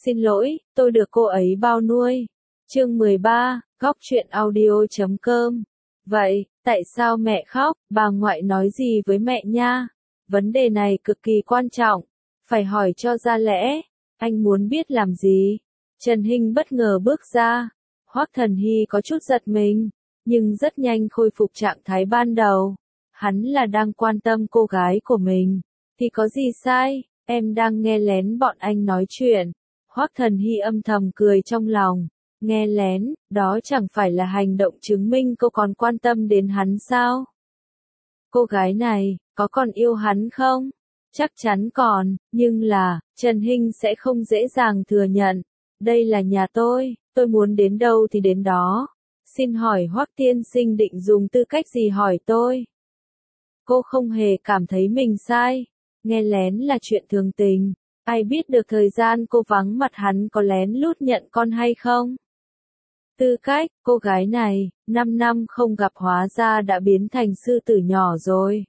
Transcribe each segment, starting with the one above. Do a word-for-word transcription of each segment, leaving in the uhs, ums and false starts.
Xin lỗi, tôi được cô ấy bao nuôi. Chương mười ba, góc truyện audio chấm com. Vậy, tại sao mẹ khóc, bà ngoại nói gì với mẹ nha? Vấn đề này cực kỳ quan trọng, phải hỏi cho ra lẽ. Anh muốn biết làm gì? Trần Hinh bất ngờ bước ra. Hoắc Thần Hy có chút giật mình, nhưng rất nhanh khôi phục trạng thái ban đầu. Hắn là đang quan tâm cô gái của mình, thì có gì sai, em đang nghe lén bọn anh nói chuyện. Hoắc Thần Hy âm thầm cười trong lòng, nghe lén, đó chẳng phải là hành động chứng minh cô còn quan tâm đến hắn sao? Cô gái này, có còn yêu hắn không? Chắc chắn còn, nhưng là, Trần Hinh sẽ không dễ dàng thừa nhận. Đây là nhà tôi, tôi muốn đến đâu thì đến đó. Xin hỏi Hoắc tiên sinh định dùng tư cách gì hỏi tôi? Cô không hề cảm thấy mình sai. Nghe lén là chuyện thường tình. Ai biết được thời gian cô vắng mặt hắn có lén lút nhận con hay không? Tư cách, cô gái này, năm năm không gặp hóa ra đã biến thành sư tử nhỏ rồi.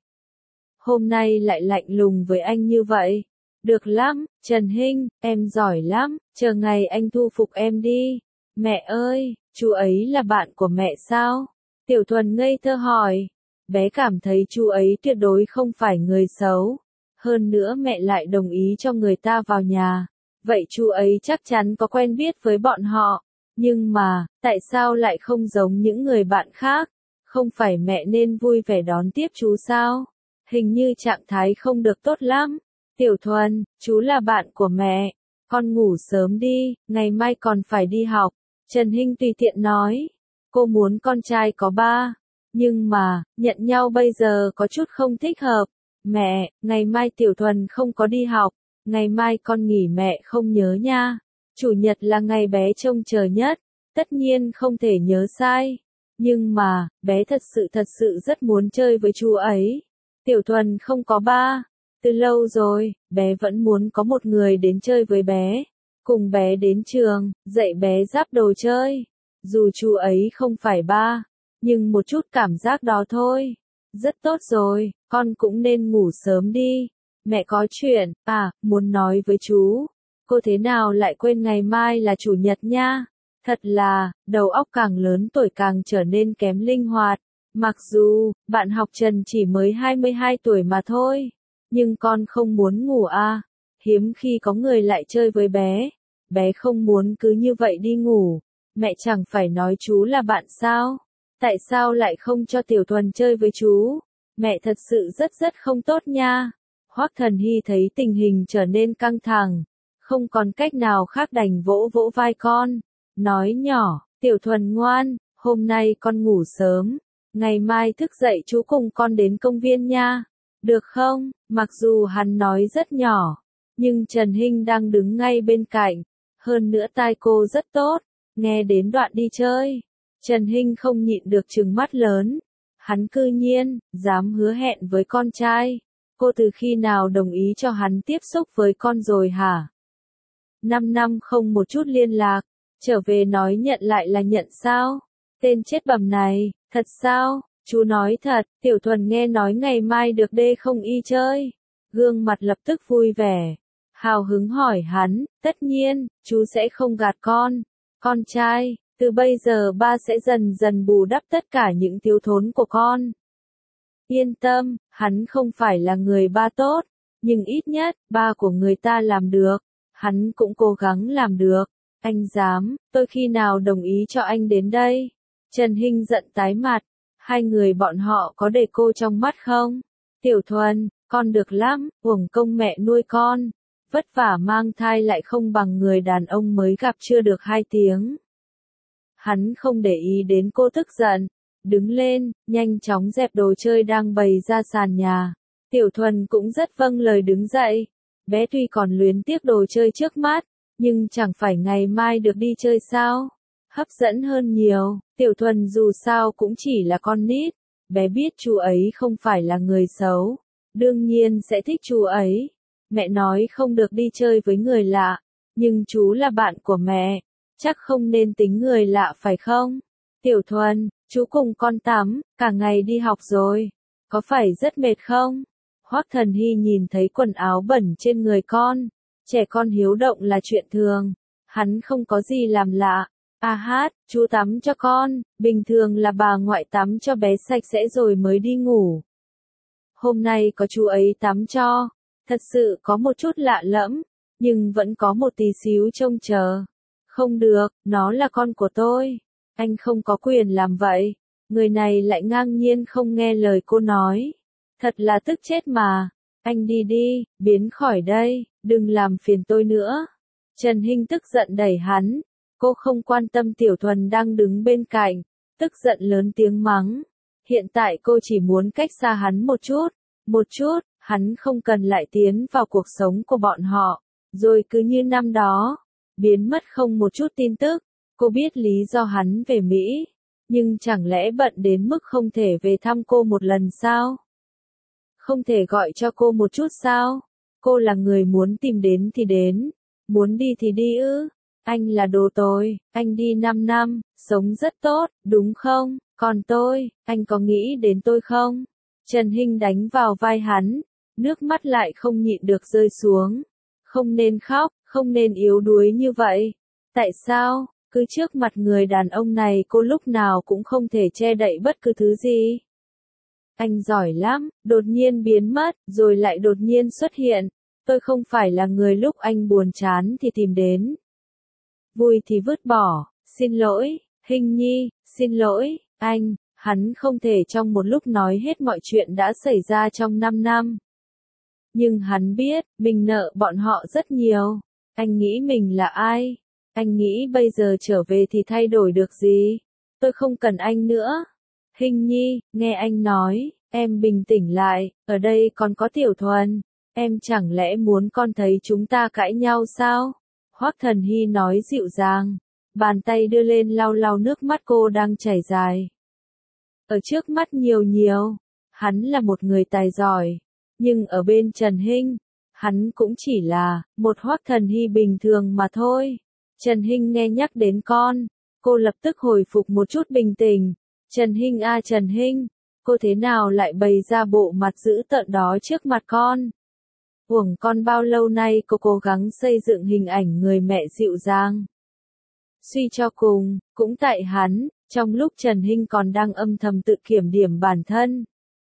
Hôm nay lại lạnh lùng với anh như vậy. Được lắm, Trần Hinh, em giỏi lắm, chờ ngày anh thu phục em đi. Mẹ ơi, chú ấy là bạn của mẹ sao? Tiểu Thuần ngây thơ hỏi. Bé cảm thấy chú ấy tuyệt đối không phải người xấu. Hơn nữa mẹ lại đồng ý cho người ta vào nhà. Vậy chú ấy chắc chắn có quen biết với bọn họ. Nhưng mà, tại sao lại không giống những người bạn khác? Không phải mẹ nên vui vẻ đón tiếp chú sao? Hình như trạng thái không được tốt lắm. Tiểu Thuần, chú là bạn của mẹ. Con ngủ sớm đi, ngày mai còn phải đi học. Trần Hinh tùy tiện nói. Cô muốn con trai có ba. Nhưng mà, nhận nhau bây giờ có chút không thích hợp. Mẹ, ngày mai Tiểu Thuần không có đi học. Ngày mai con nghỉ mẹ không nhớ nha. Chủ nhật là ngày bé trông chờ nhất. Tất nhiên không thể nhớ sai. Nhưng mà, bé thật sự thật sự rất muốn chơi với chú ấy. Tiểu Thuần không có ba. Từ lâu rồi, bé vẫn muốn có một người đến chơi với bé. Cùng bé đến trường, dạy bé giáp đồ chơi. Dù chú ấy không phải ba, nhưng một chút cảm giác đó thôi. Rất tốt rồi, con cũng nên ngủ sớm đi. Mẹ có chuyện, à, muốn nói với chú. Cô thế nào lại quên ngày mai là chủ nhật nha? Thật là, đầu óc càng lớn tuổi càng trở nên kém linh hoạt. Mặc dù, bạn học Trần chỉ mới hai mươi hai tuổi mà thôi. Nhưng con không muốn ngủ à? Hiếm khi có người lại chơi với bé. Bé không muốn cứ như vậy đi ngủ. Mẹ chẳng phải nói chú là bạn sao? Tại sao lại không cho Tiểu Thuần chơi với chú? Mẹ thật sự rất rất không tốt nha. Hoắc Thần Hy thấy tình hình trở nên căng thẳng. Không còn cách nào khác đành vỗ vỗ vai con. Nói nhỏ, Tiểu Thuần ngoan, hôm nay con ngủ sớm. Ngày mai thức dậy chú cùng con đến công viên nha. Được không? Mặc dù hắn nói rất nhỏ. Nhưng Trần Hinh đang đứng ngay bên cạnh. Hơn nữa tai cô rất tốt. Nghe đến đoạn đi chơi. Trần Hinh không nhịn được trừng mắt lớn. Hắn cư nhiên, dám hứa hẹn với con trai. Cô từ khi nào đồng ý cho hắn tiếp xúc với con rồi hả? Năm năm không một chút liên lạc. Trở về nói nhận lại là nhận sao? Tên chết bầm này, thật sao? Chú nói thật, Tiểu Thuần nghe nói ngày mai được đê không y chơi. Gương mặt lập tức vui vẻ. Hào hứng hỏi hắn, tất nhiên, chú sẽ không gạt con. Con trai, từ bây giờ ba sẽ dần dần bù đắp tất cả những thiếu thốn của con. Yên tâm, hắn không phải là người ba tốt. Nhưng ít nhất, ba của người ta làm được. Hắn cũng cố gắng làm được. Anh dám, tôi khi nào đồng ý cho anh đến đây? Trần Hinh giận tái mặt. Hai người bọn họ có để cô trong mắt không? Tiểu Thuần, con được lắm, uổng công mẹ nuôi con. Vất vả mang thai lại không bằng người đàn ông mới gặp chưa được hai tiếng. Hắn không để ý đến cô tức giận. Đứng lên, nhanh chóng dẹp đồ chơi đang bày ra sàn nhà. Tiểu Thuần cũng rất vâng lời đứng dậy. Bé tuy còn luyến tiếc đồ chơi trước mắt, nhưng chẳng phải ngày mai được đi chơi sao? Hấp dẫn hơn nhiều, Tiểu Thuần dù sao cũng chỉ là con nít. Bé biết chú ấy không phải là người xấu. Đương nhiên sẽ thích chú ấy. Mẹ nói không được đi chơi với người lạ. Nhưng chú là bạn của mẹ. Chắc không nên tính người lạ phải không? Tiểu Thuần, chú cùng con tắm, cả ngày đi học rồi. Có phải rất mệt không? Hoắc Thần Hy nhìn thấy quần áo bẩn trên người con. Trẻ con hiếu động là chuyện thường. Hắn không có gì làm lạ. A hát, chú tắm cho con, bình thường là bà ngoại tắm cho bé sạch sẽ rồi mới đi ngủ. Hôm nay có chú ấy tắm cho, thật sự có một chút lạ lẫm, nhưng vẫn có một tí xíu trông chờ. Không được, nó là con của tôi. Anh không có quyền làm vậy. Người này lại ngang nhiên không nghe lời cô nói. Thật là tức chết mà. Anh đi đi, biến khỏi đây, đừng làm phiền tôi nữa. Trần Hinh tức giận đẩy hắn. Cô không quan tâm Tiểu Thuần đang đứng bên cạnh, tức giận lớn tiếng mắng. Hiện tại cô chỉ muốn cách xa hắn một chút, một chút, hắn không cần lại tiến vào cuộc sống của bọn họ, rồi cứ như năm đó, biến mất không một chút tin tức. Cô biết lý do hắn về Mỹ, nhưng chẳng lẽ bận đến mức không thể về thăm cô một lần sao? Không thể gọi cho cô một chút sao? Cô là người muốn tìm đến thì đến, muốn đi thì đi ư? Anh là đồ tồi, anh đi năm năm, sống rất tốt, đúng không? Còn tôi, anh có nghĩ đến tôi không? Trần Hinh đánh vào vai hắn, nước mắt lại không nhịn được rơi xuống. Không nên khóc, không nên yếu đuối như vậy. Tại sao, cứ trước mặt người đàn ông này cô lúc nào cũng không thể che đậy bất cứ thứ gì? Anh giỏi lắm, đột nhiên biến mất, rồi lại đột nhiên xuất hiện. Tôi không phải là người lúc anh buồn chán thì tìm đến. Vui thì vứt bỏ, xin lỗi, Hinh Nhi, xin lỗi, anh, hắn không thể trong một lúc nói hết mọi chuyện đã xảy ra trong năm năm. Nhưng hắn biết, mình nợ bọn họ rất nhiều. Anh nghĩ mình là ai? Anh nghĩ bây giờ trở về thì thay đổi được gì? Tôi không cần anh nữa. Hinh Nhi, nghe anh nói, em bình tĩnh lại, ở đây còn có Tiểu Thuần. Em chẳng lẽ muốn con thấy chúng ta cãi nhau sao? Hoắc Thần Hy nói dịu dàng, bàn tay đưa lên lau lau nước mắt cô đang chảy dài. Ở trước mắt nhiều nhiều, hắn là một người tài giỏi, nhưng ở bên Trần Hinh, hắn cũng chỉ là một Hoắc Thần Hy bình thường mà thôi. Trần Hinh nghe nhắc đến con, cô lập tức hồi phục một chút bình tĩnh. Trần Hinh a Trần Hinh, cô thế nào lại bày ra bộ mặt dữ tợn đó trước mặt con? Uổng con bao lâu nay cô cố gắng xây dựng hình ảnh người mẹ dịu dàng. Suy cho cùng, cũng tại hắn, trong lúc Trần Hinh còn đang âm thầm tự kiểm điểm bản thân.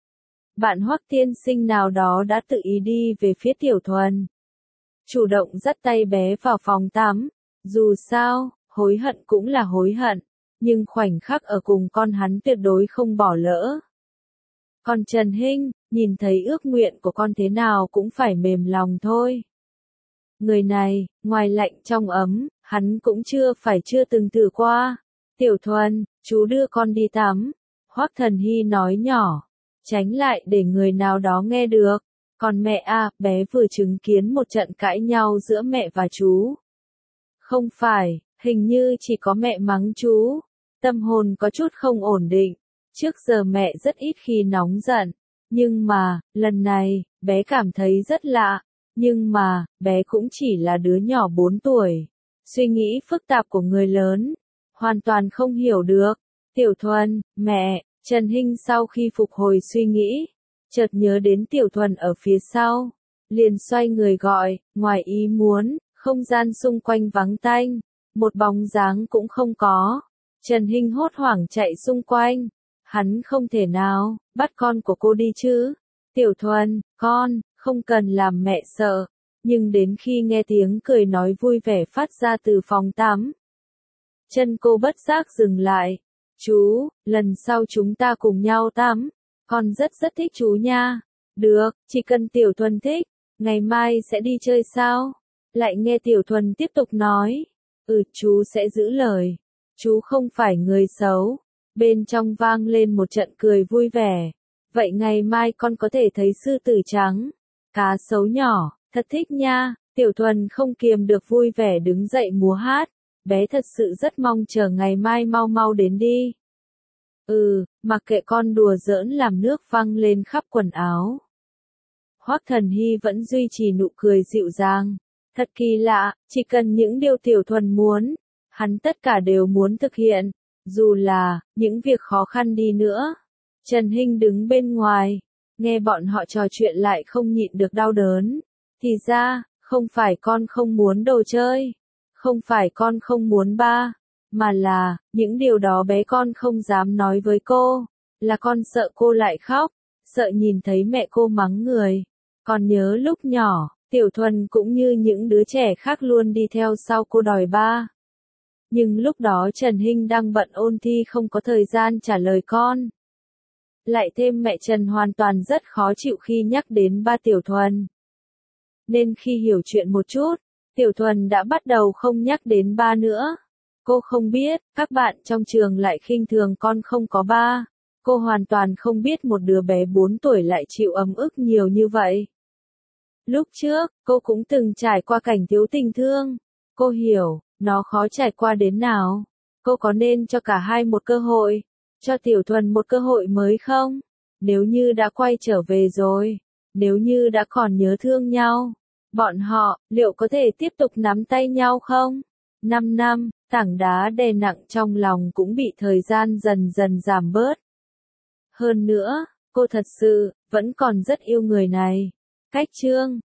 Bạn Hoắc tiên sinh nào đó đã tự ý đi về phía Tiểu Thuần. Chủ động dắt tay bé vào phòng tắm. Dù sao, hối hận cũng là hối hận, nhưng khoảnh khắc ở cùng con hắn tuyệt đối không bỏ lỡ. Còn Trần Hinh, nhìn thấy ước nguyện của con thế nào cũng phải mềm lòng thôi. Người này, ngoài lạnh trong ấm, hắn cũng chưa phải chưa từng thử qua. Tiểu Thuần, chú đưa con đi tắm. Hoắc Thần Hy nói nhỏ, tránh lại để người nào đó nghe được. Còn mẹ à, bé vừa chứng kiến một trận cãi nhau giữa mẹ và chú. Không phải, hình như chỉ có mẹ mắng chú. Tâm hồn có chút không ổn định. Trước giờ mẹ rất ít khi nóng giận. Nhưng mà, lần này, bé cảm thấy rất lạ. Nhưng mà, bé cũng chỉ là đứa nhỏ bốn tuổi. Suy nghĩ phức tạp của người lớn. Hoàn toàn không hiểu được. Tiểu Thuần, mẹ, Trần Hinh sau khi phục hồi suy nghĩ. Chợt nhớ đến Tiểu Thuần ở phía sau. Liền xoay người gọi, ngoài ý muốn, không gian xung quanh vắng tanh. Một bóng dáng cũng không có. Trần Hinh hốt hoảng chạy xung quanh. Hắn không thể nào, bắt con của cô đi chứ. Tiểu Thuần, con, không cần làm mẹ sợ. Nhưng đến khi nghe tiếng cười nói vui vẻ phát ra từ phòng tắm. Chân cô bất giác dừng lại. Chú, lần sau chúng ta cùng nhau tắm. Con rất rất thích chú nha. Được, chỉ cần Tiểu Thuần thích. Ngày mai sẽ đi chơi sao? Lại nghe Tiểu Thuần tiếp tục nói. Ừ, chú sẽ giữ lời. Chú không phải người xấu. Bên trong vang lên một trận cười vui vẻ. Vậy ngày mai con có thể thấy sư tử trắng. Cá sấu nhỏ, thật thích nha. Tiểu Thuần không kiềm được vui vẻ đứng dậy múa hát. Bé thật sự rất mong chờ ngày mai mau mau đến đi. Ừ, mặc kệ con đùa giỡn làm nước văng lên khắp quần áo. Hoắc Thần Hy vẫn duy trì nụ cười dịu dàng. Thật kỳ lạ, chỉ cần những điều Tiểu Thuần muốn, hắn tất cả đều muốn thực hiện, dù là những việc khó khăn đi nữa. Trần Hinh đứng bên ngoài, nghe bọn họ trò chuyện lại không nhịn được đau đớn. Thì ra, không phải con không muốn đồ chơi, Không phải con không muốn ba, mà là, những điều đó bé con không dám nói với cô, là con sợ cô lại khóc, sợ nhìn thấy mẹ cô mắng người. Còn nhớ lúc nhỏ, Tiểu Thuần cũng như những đứa trẻ khác luôn đi theo sau cô đòi ba. Nhưng lúc đó Trần Hinh đang bận ôn thi không có thời gian trả lời con. Lại thêm mẹ Trần hoàn toàn rất khó chịu khi nhắc đến ba Tiểu Thuần. Nên khi hiểu chuyện một chút, Tiểu Thuần đã bắt đầu không nhắc đến ba nữa. Cô không biết, các bạn trong trường lại khinh thường con không có ba. Cô hoàn toàn không biết một đứa bé bốn tuổi lại chịu ấm ức nhiều như vậy. Lúc trước, cô cũng từng trải qua cảnh thiếu tình thương. Cô hiểu, nó khó trải qua đến nào. Cô có nên cho cả hai một cơ hội, cho Tiểu Thuần một cơ hội mới không? Nếu như đã quay trở về rồi, nếu như đã còn nhớ thương nhau, bọn họ, liệu có thể tiếp tục nắm tay nhau không? Năm năm, tảng đá đè nặng trong lòng cũng bị thời gian dần dần giảm bớt. Hơn nữa, cô thật sự, vẫn còn rất yêu người này. Cách chương